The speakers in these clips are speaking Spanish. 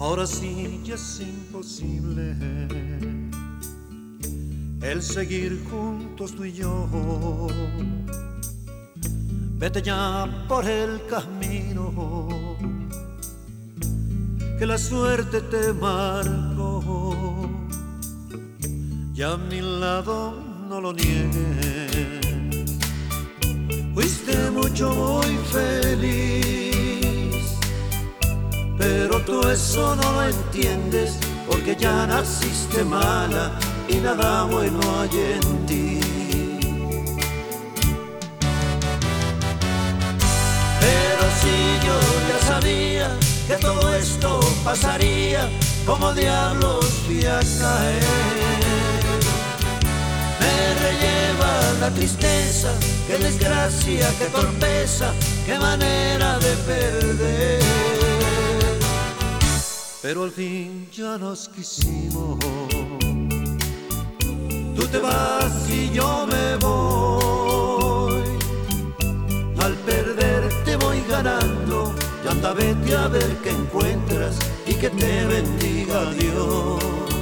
Ahora sí ya es imposible el seguir juntos tú y yo. Vete ya por el camino que la suerte te marcó. Ya a mi lado no lo niegues, fuiste mucho muy feliz, pero tú eso no lo entiendes, porque ya naciste mala y nada bueno hay en ti. Pero si yo ya sabía que todo esto pasaría, como diablos fui a caer. Me relleva la tristeza, qué desgracia, qué torpeza, qué manera de perder. Pero al fin ya nos quisimos, tú te vas y yo me voy. Al perder te voy ganando, y anda vete a ver qué encuentras y que te bendiga Dios.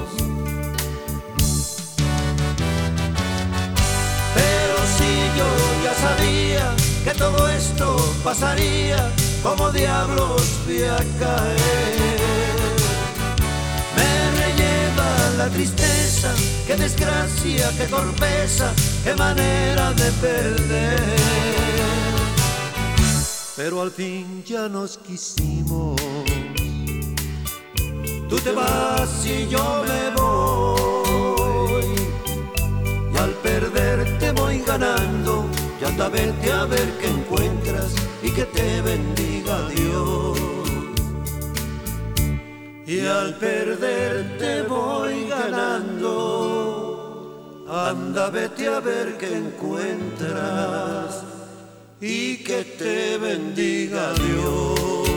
Pero si yo ya sabía que todo esto pasaría, como diablos fui a caer. Me relleva la tristeza, qué desgracia, qué torpeza, qué manera de perder. Pero al fin ya nos quisimos, tú te vas y yo me voy. Y al perder te voy ganando, y anda vete a ver qué encuentras y que te bendiga Dios. Y al perder te voy ganando, anda vete a ver qué encuentras y que te bendiga Dios.